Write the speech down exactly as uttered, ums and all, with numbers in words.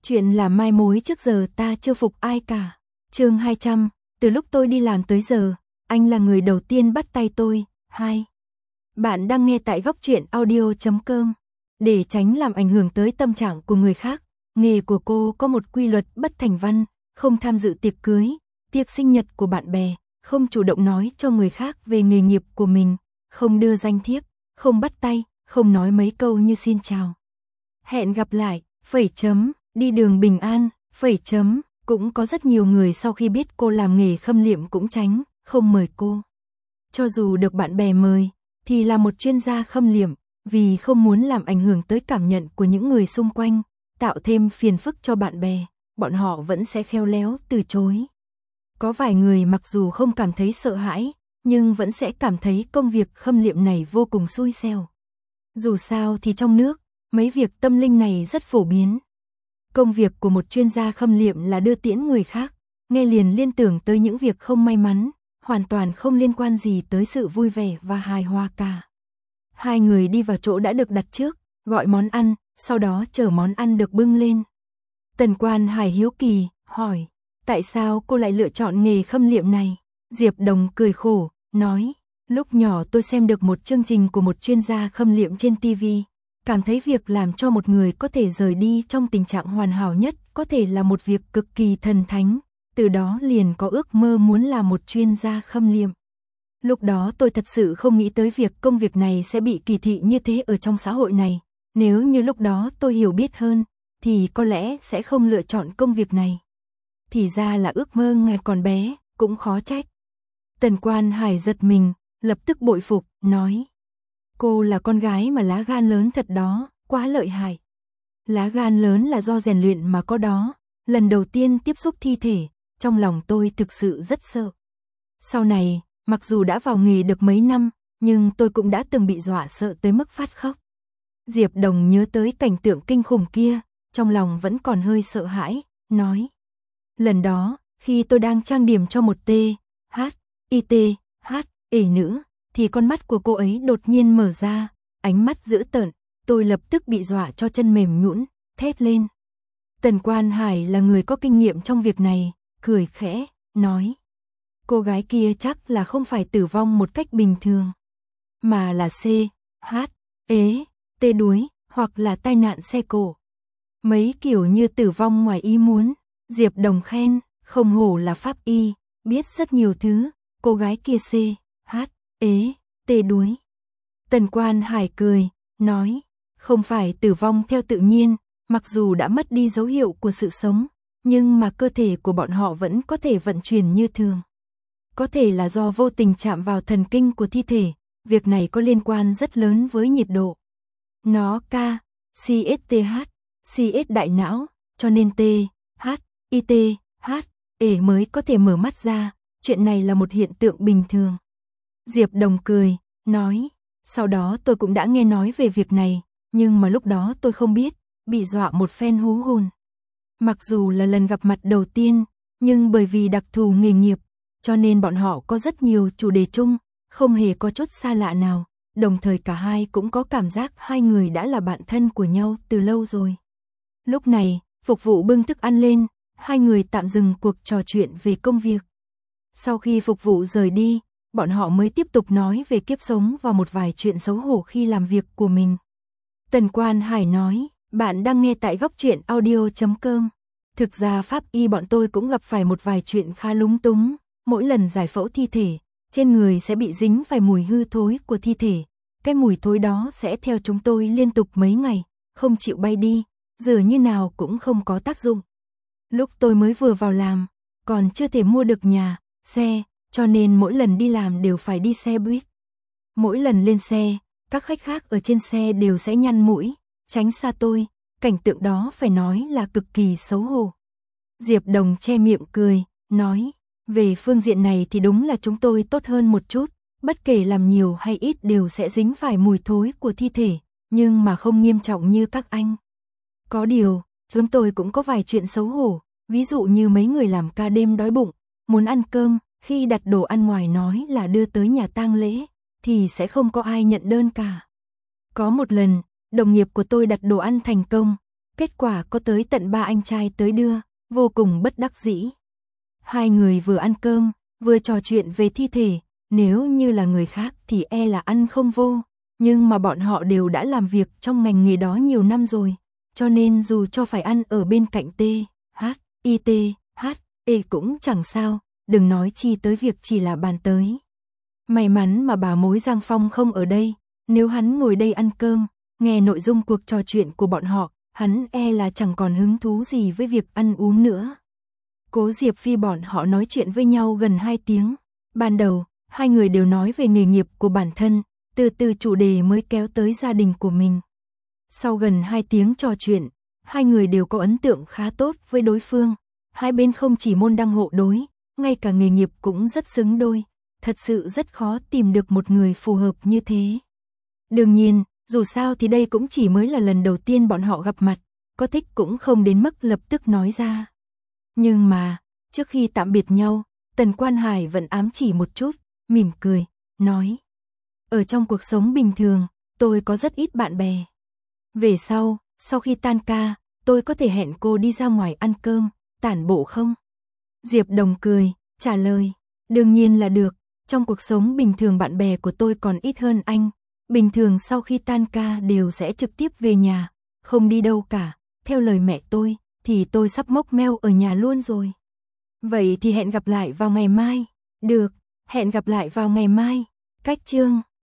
Chuyện là mai mối trước giờ ta chưa phục ai cả. Chương hai trăm, từ lúc tôi đi làm tới giờ, anh là người đầu tiên bắt tay tôi. Hai. Bạn đang nghe tại góc truyện audio chấm com. Để tránh làm ảnh hưởng tới tâm trạng của người khác, nghề của cô có một quy luật bất thành văn, không tham dự tiệc cưới, tiệc sinh nhật của bạn bè, không chủ động nói cho người khác về nghề nghiệp của mình, không đưa danh thiếp, không bắt tay, không nói mấy câu như xin chào, hẹn gặp lại, phẩy chấm, đi đường bình an, phẩy chấm. Cũng có rất nhiều người sau khi biết cô làm nghề khâm liệm cũng tránh, không mời cô. Cho dù được bạn bè mời, thì là một chuyên gia khâm liệm, vì không muốn làm ảnh hưởng tới cảm nhận của những người xung quanh, tạo thêm phiền phức cho bạn bè, bọn họ vẫn sẽ khéo léo từ chối. Có vài người mặc dù không cảm thấy sợ hãi, nhưng vẫn sẽ cảm thấy công việc khâm liệm này vô cùng xui xẻo. Dù sao thì trong nước, mấy việc tâm linh này rất phổ biến. Công việc của một chuyên gia khâm liệm là đưa tiễn người khác, nghe liền liên tưởng tới những việc không may mắn, hoàn toàn không liên quan gì tới sự vui vẻ và hài hòa cả. Hai người đi vào chỗ đã được đặt trước, gọi món ăn, sau đó chờ món ăn được bưng lên. Tần Quan Hải hiếu kỳ, hỏi, tại sao cô lại lựa chọn nghề khâm liệm này? Diệp Đồng cười khổ, nói, lúc nhỏ tôi xem được một chương trình của một chuyên gia khâm liệm trên ti vi. Cảm thấy việc làm cho một người có thể rời đi trong tình trạng hoàn hảo nhất có thể là một việc cực kỳ thần thánh, từ đó liền có ước mơ muốn làm một chuyên gia khâm liệm. Lúc đó tôi thật sự không nghĩ tới việc công việc này sẽ bị kỳ thị như thế ở trong xã hội này, nếu như lúc đó tôi hiểu biết hơn, thì có lẽ sẽ không lựa chọn công việc này. Thì ra là ước mơ ngày còn bé, cũng khó trách. Tần Quan Hải giật mình, lập tức bội phục, nói. Cô là con gái mà lá gan lớn thật đó, quá lợi hại. Lá gan lớn là do rèn luyện mà có đó, lần đầu tiên tiếp xúc thi thể, trong lòng tôi thực sự rất sợ. Sau này, mặc dù đã vào nghề được mấy năm, nhưng tôi cũng đã từng bị dọa sợ tới mức phát khóc. Diệp Đồng nhớ tới cảnh tượng kinh khủng kia, trong lòng vẫn còn hơi sợ hãi, nói. Lần đó, khi tôi đang trang điểm cho một T, H, I T, H, ể nữ, thì con mắt của cô ấy đột nhiên mở ra, ánh mắt dữ tợn, tôi lập tức bị dọa cho chân mềm nhũn, thét lên. Tần Quan Hải là người có kinh nghiệm trong việc này, cười khẽ, nói. Cô gái kia chắc là không phải tử vong một cách bình thường, mà là C, H, ế, T đuối, hoặc là tai nạn xe cộ. Mấy kiểu như tử vong ngoài ý muốn, Diệp Đồng khen, không hổ là pháp y, biết rất nhiều thứ, cô gái kia C, H, ế, tê đuối. Tần Quan Hải cười, nói, không phải tử vong theo tự nhiên, mặc dù đã mất đi dấu hiệu của sự sống, nhưng mà cơ thể của bọn họ vẫn có thể vận chuyển như thường. Có thể là do vô tình chạm vào thần kinh của thi thể, việc này có liên quan rất lớn với nhiệt độ. Nó K, C S T H, C S đại não, cho nên T, H, I T, H, ể mới có thể mở mắt ra, chuyện này là một hiện tượng bình thường. Diệp Đồng cười, nói, sau đó tôi cũng đã nghe nói về việc này, nhưng mà lúc đó tôi không biết, bị dọa một phen hú hồn. Mặc dù là lần gặp mặt đầu tiên, nhưng bởi vì đặc thù nghề nghiệp, cho nên bọn họ có rất nhiều chủ đề chung, không hề có chút xa lạ nào, đồng thời cả hai cũng có cảm giác hai người đã là bạn thân của nhau từ lâu rồi. Lúc này, phục vụ bưng thức ăn lên, hai người tạm dừng cuộc trò chuyện về công việc. Sau khi phục vụ rời đi, bọn họ mới tiếp tục nói về kiếp sống và một vài chuyện xấu hổ khi làm việc của mình. Tần Quan Hải nói, bạn đang nghe tại góc truyện audio chấm com. Thực ra pháp y bọn tôi cũng gặp phải một vài chuyện khá lúng túng, mỗi lần giải phẫu thi thể, trên người sẽ bị dính phải mùi hư thối của thi thể. Cái mùi thối đó sẽ theo chúng tôi liên tục mấy ngày, không chịu bay đi, rửa như nào cũng không có tác dụng. Lúc tôi mới vừa vào làm, còn chưa thể mua được nhà, xe, cho nên mỗi lần đi làm đều phải đi xe buýt. Mỗi lần lên xe, các khách khác ở trên xe đều sẽ nhăn mũi, tránh xa tôi, cảnh tượng đó phải nói là cực kỳ xấu hổ. Diệp Đồng che miệng cười, nói, về phương diện này thì đúng là chúng tôi tốt hơn một chút, bất kể làm nhiều hay ít đều sẽ dính phải mùi thối của thi thể, nhưng mà không nghiêm trọng như các anh. Có điều, chúng tôi cũng có vài chuyện xấu hổ, ví dụ như mấy người làm ca đêm đói bụng, muốn ăn cơm, khi đặt đồ ăn ngoài nói là đưa tới nhà tang lễ, thì sẽ không có ai nhận đơn cả. Có một lần, đồng nghiệp của tôi đặt đồ ăn thành công, Kết quả có tới tận ba anh trai tới đưa, vô cùng bất đắc dĩ. Hai người vừa ăn cơm, vừa trò chuyện về thi thể, nếu như là người khác thì e là ăn không vô, nhưng mà bọn họ đều đã làm việc trong ngành nghề đó nhiều năm rồi, cho nên dù cho phải ăn ở bên cạnh T, H, I T, H, E cũng chẳng sao, đừng nói chi tới việc chỉ là bàn tới. May mắn mà bà mối Giang Phong không ở đây, nếu hắn ngồi đây ăn cơm, nghe nội dung cuộc trò chuyện của bọn họ, hắn e là chẳng còn hứng thú gì với việc ăn uống nữa. Cố Diệp Phi bọn họ nói chuyện với nhau gần hai tiếng. Ban đầu, hai người đều nói về nghề nghiệp của bản thân, từ từ chủ đề mới kéo tới gia đình của mình. Sau gần hai tiếng trò chuyện, hai người đều có ấn tượng khá tốt với đối phương. Hai bên không chỉ môn đăng hộ đối, ngay cả nghề nghiệp cũng rất xứng đôi. Thật sự rất khó tìm được một người phù hợp như thế. Đương nhiên, dù sao thì đây cũng chỉ mới là lần đầu tiên bọn họ gặp mặt, có thích cũng không đến mức lập tức nói ra. Nhưng mà, trước khi tạm biệt nhau, Tần Quan Hải vẫn ám chỉ một chút, mỉm cười, nói. Ở trong cuộc sống bình thường, tôi có rất ít bạn bè. Về sau, sau khi tan ca, tôi có thể hẹn cô đi ra ngoài ăn cơm, tản bộ không? Diệp Đồng cười, trả lời, đương nhiên là được, trong cuộc sống bình thường bạn bè của tôi còn ít hơn anh. Bình thường sau khi tan ca đều sẽ trực tiếp về nhà, không đi đâu cả, theo lời mẹ tôi, thì tôi sắp mốc meo ở nhà luôn rồi. Vậy thì hẹn gặp lại vào ngày mai. Được, hẹn gặp lại vào ngày mai. Cách chương